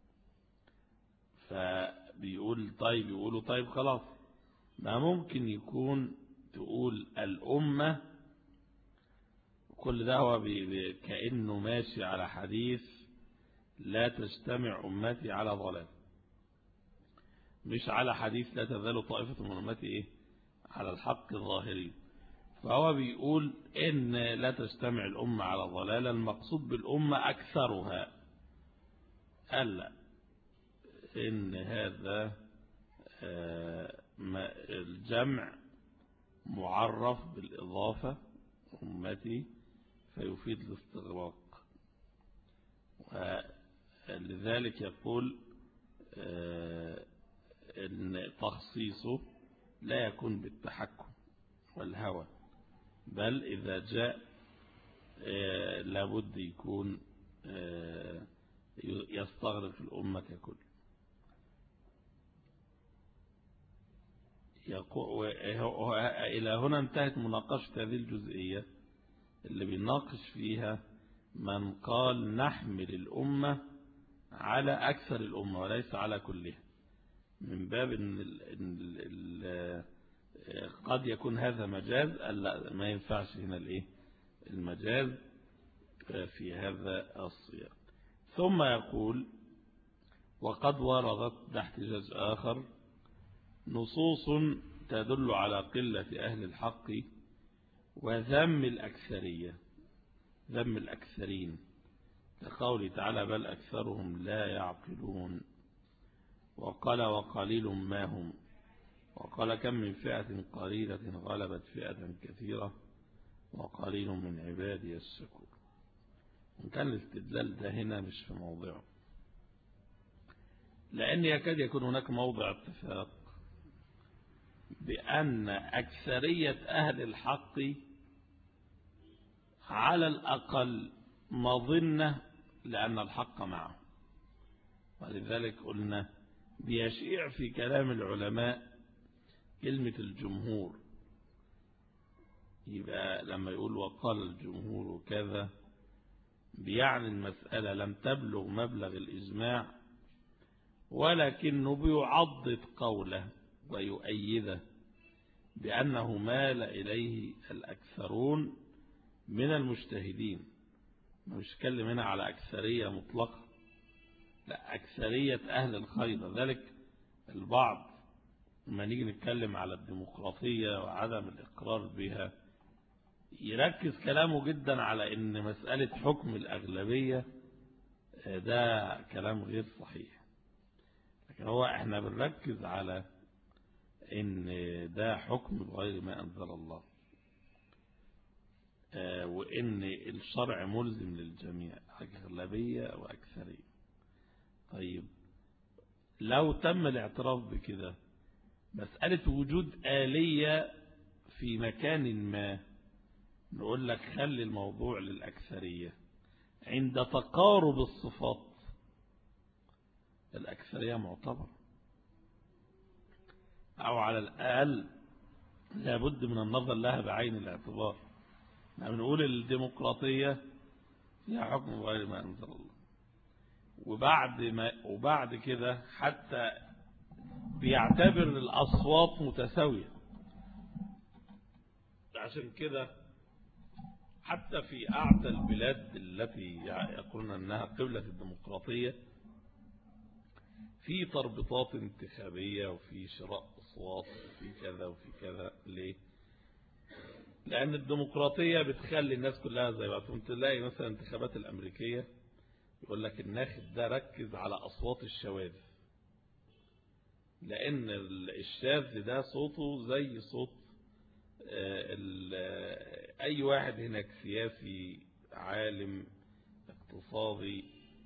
فبيقول طيب يقولوا طيب خلاص، ما ممكن يكون تقول الأمة، كل ده هو كأنه ماشي على حديث لا تجتمع أمتي على ضلال، مش على حديث لا تزال طائفة من أمتي إيه على الحق الظاهري. فهو بيقول إن لا تجتمع الأمة على ضلال، المقصود بالأمة أكثرها. قال لا، إن هذا الجمع معرف بالإضافة أمتي فيفيد الاستغراق، ولذلك يقول إن تخصيصه لا يكون بالتحكم والهوى، بل إذا جاء لابد يكون يستغرق الأمة ككل. إلى هنا انتهت مناقشة هذه الجزئية اللي بيناقش فيها من قال نحمل الأمة على أكثر الأمة وليس على كلها، من باب إن ال ال ال قد يكون هذا مجاز. لا، ما ينفعش هنا الايه المجاز في هذا السياق. ثم يقول وقد وردت ده احتجاج آخر نصوص تدل على قلة أهل الحق وذم الأكثرية، ذم الأكثرين، كقوله تعالى بل أكثرهم لا يعقلون، وقال وقليل ما هم، وقال كم من فئة قليلة غلبت فئة كثيرة وقليل من عبادي الشكور. إن كان الاستدلال ده هنا مش في موضعه، لأن يكاد يكون هناك موضع اتفاق بأن أكثرية أهل الحق على الأقل مظنة لأن الحق معه، ولذلك قلنا بيشيع في كلام العلماء كلمة الجمهور، يبقى لما يقول وقال الجمهور كذا بيعني المسألة لم تبلغ مبلغ الإجماع، ولكنه بيعضد قوله ويؤيده بأنه مال إليه الأكثرون من المجتهدين. مش كلم هنا على أكثرية مطلقة، لا، أكثرية أهل الخير. ذلك البعض لما نيجي نتكلم على الديمقراطية وعدم الإقرار بها يركز كلامه جدا على إن مسألة حكم الأغلبية ده كلام غير صحيح، لكن هو احنا بنركز على إن ده حكم بغير ما أنزل الله، وإن الشرع ملزم للجميع أغلبية وأكثرية. طيب لو تم الاعتراف بكده، مسألة وجود آلية في مكان ما نقول لك خلي الموضوع للأكثرية، عند تقارب الصفات الأكثرية معتبر، أو على الأقل لابد من النظر لها بعين الاعتبار. نحن نقول الديمقراطية فيها حكم غير ما أنزل الله، وبعد ما وبعد كده حتى بيعتبر الأصوات متساوية. عشان كده حتى في أعتى البلاد التي يقولون أنها قبلة الديمقراطية في تربطات انتخابية وفي شراء أصوات وفي كذا وفي كذا. ليه؟ لأن الديمقراطية بتخلي الناس كلها زي بعض. تلاقي مثلا الانتخابات الأمريكية يقول لك الناخب ده ركز على أصوات الشواذ، لأن الشاذ ده صوته زي صوت أي واحد هناك سياسي عالم اقتصادي،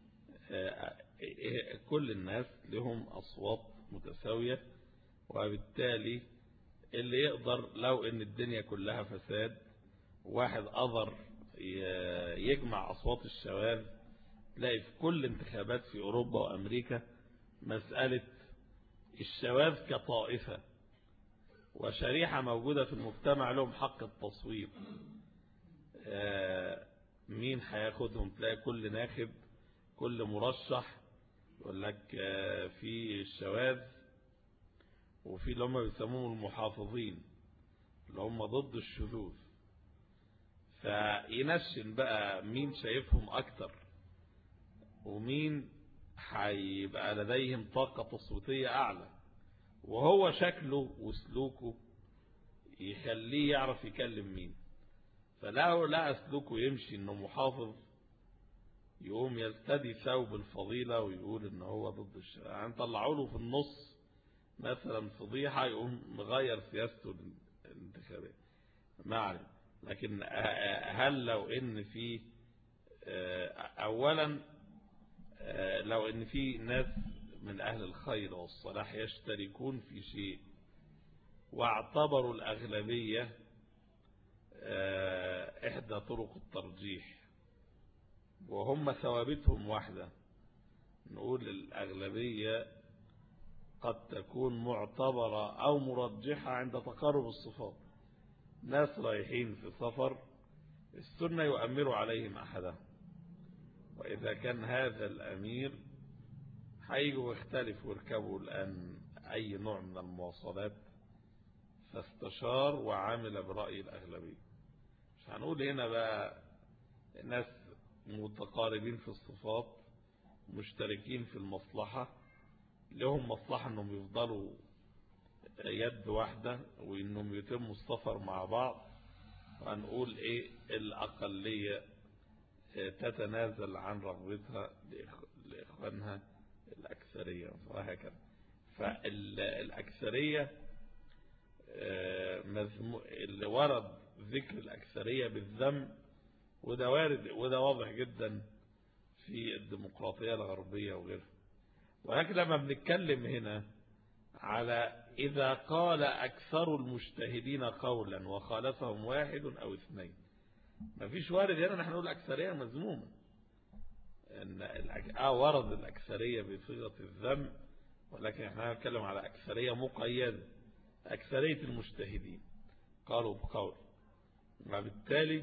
كل الناس لهم أصوات متساوية، وبالتالي اللي يقدر لو ان الدنيا كلها فساد واحد قدر يجمع أصوات الشواذ، تلاقي في كل انتخابات في أوروبا وأمريكا مسألة الشواذ كطائفة وشريحة موجودة في المجتمع لهم حق التصويت، مين هياخدهم؟ تلاقي كل ناخب كل مرشح يقول لك في الشواذ وفي اللي هم بيسموهم المحافظين اللي هم ضد الشذوذ، فينشن بقى مين شايفهم أكتر ومين هيبقى لديهم طاقة تصويتية أعلى، وهو شكله وسلوكه يخليه يعرف يكلم مين. فلا لا سلوكه يمشي انه محافظ يقوم يرتدي ثوب الفضيلة ويقول ان هو ضد الشرع، يعني طلعوا له في النص مثلا فضيحة يقوم مغير سياسته الانتخابية ما أعرف. لكن هل لو ان في اولا لو ان في ناس من أهل الخير والصلاح يشتركون في شيء واعتبروا الأغلبية إحدى طرق الترجيح وهم ثوابتهم واحدة، نقول الأغلبية قد تكون معتبرة أو مرجحة عند تقارب الصفات. ناس رايحين في سفر السنة يؤمر عليهم أحدهم، وإذا كان هذا الأمير هيجوا يختلفوا ويركبوا الآن أي نوع من المواصلات، فاستشار وعامل برأي الأغلبية. مش هنقول هنا بقى ناس متقاربين في الصفات مشتركين في المصلحة لهم مصلحة أنهم يفضلوا يد واحدة وأنهم يتموا السفر مع بعض، وهنقول إيه الأقلية تتنازل عن رغبتها لإخوانها الأكثرية وهكذا. فالأكثرية اللي ورد ذكر الأكثرية بالذم، وده وارد وده واضح جدا في الديمقراطية الغربية وغيرها. ولكن لما بنتكلم هنا على إذا قال أكثر المجتهدين قولا وخالفهم واحد أو اثنين، ما فيش وارد هنا نحن نقول أكثرية مذمومة. إن آه ورد الأكثرية بصيغة الذم، ولكن احنا نتكلم على أكثرية مقيدة، أكثرية المجتهدين قالوا بقول. وبالتالي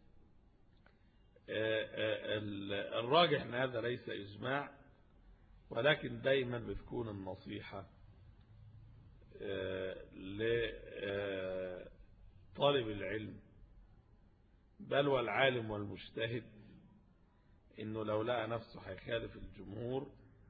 الراجح أن هذا ليس إجماع، ولكن دايما بتكون النصيحة لطالب العلم بل والعالم والمجتهد إنه لو لقى نفسه هيخالف الجمهور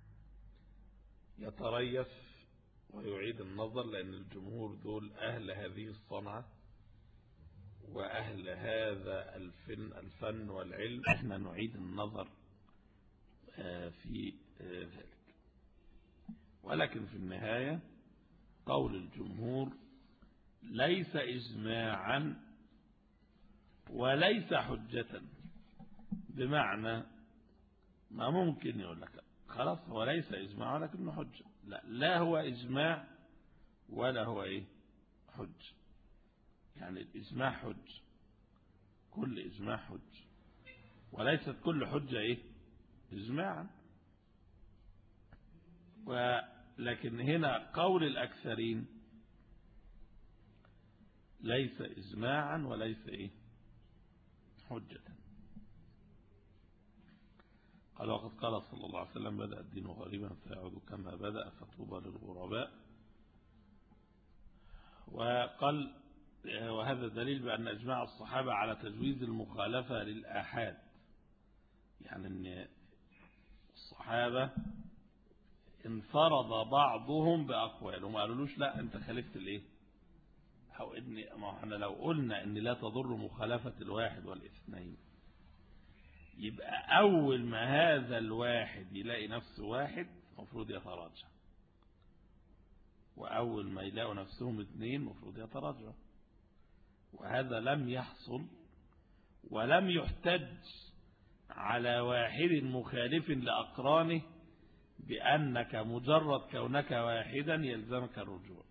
يتريث ويعيد النظر، لأن الجمهور دول أهل هذه الصنعة وأهل هذا الفن, الفن والعلم. احنا نعيد النظر في ذلك. ولكن في النهاية قول الجمهور ليس إجماعا وليس حجة، بمعنى ما ممكن يقول لك خلاص هو ليس إجماع ولكنه حجة. لا, لا هو إجماع ولا هو إيه حج. يعني الإجماع حج، كل إجماع حج، وليست كل حجة إيه إجماعا. ولكن هنا قول الأكثرين ليس إجماعا وليس إيه حجة. قال وقد قال صلى الله عليه وسلم بدأ الدين غريبا فيعود كما بدأ فطوبى للغرباء. وقال وهذا دليل بأن إجماع الصحابة على تجويز المخالفة للآحاد، يعني أن الصحابة انفرض بعضهم بأقوال وما قالولوش لا أنت خالفت الإيه، أو إن ما احنا لو قلنا إن لا تضر مخالفة الواحد والاثنين، يبقى أول ما هذا الواحد يلاقي نفسه واحد مفروض يتراجع، وأول ما يلاقوا نفسهم اثنين مفروض يتراجع. وهذا لم يحصل، ولم يحتج على واحد مخالف لأقرانه بأنك مجرد كونك واحدا يلزمك الرجوع.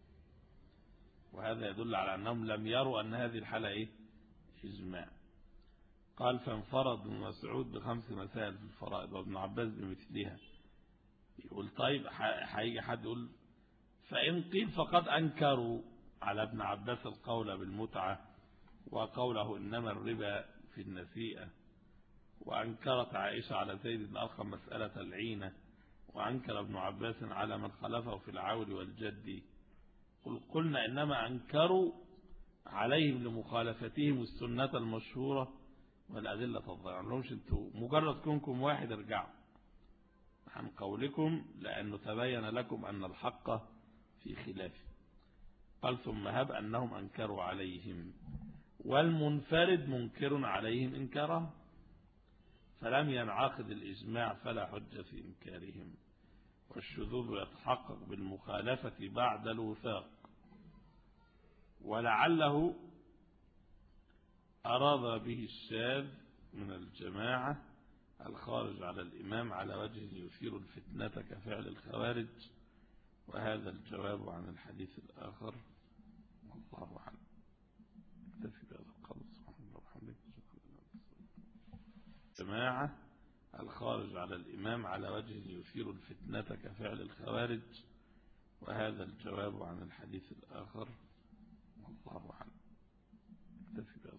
وهذا يدل على أنهم لم يروا أن هذه الحالة إيه إجماع. قال فانفرد ابن مسعود بخمس مسائل في الفرائض وابن عباس بمثلها. يقول طيب هيجي حد يقول فإن قيل فقد أنكروا على ابن عباس القول بالمتعة وقوله إنما الربا في النسيئة، وأنكرت عائشة على زيد بن أرقم مسألة العينة، وأنكر ابن عباس على من خلفه في العول والجد. قل قلنا إنما أنكروا عليهم لمخالفتهم السنة المشهورة والأدلة الظاهرة. لهمش انتوا مجرد كونكم واحد ارجعوا عن قولكم لأنه تبين لكم أن الحق في خلافه. قال ثم هب أنهم أنكروا عليهم، والمنفرد منكر عليهم إنكاره، فلم ينعقد الإجماع فلا حجة في إنكارهم، والشذوذ يتحقق بالمخالفة بعد الوثاق. ولعله أراد به الشاذ من الجماعة الخارج على الإمام على وجه يثير الفتنة كفعل الخوارج، وهذا الجواب عن الحديث الآخر والله أعلم. اكتفي بهذا القدر. سبحان الله وبحمده. جماعة الخارج على الإمام على وجه يثير الفتنة كفعل الخوارج، وهذا الجواب عن الحديث الآخر والله أعلم. اكتفي بهذا.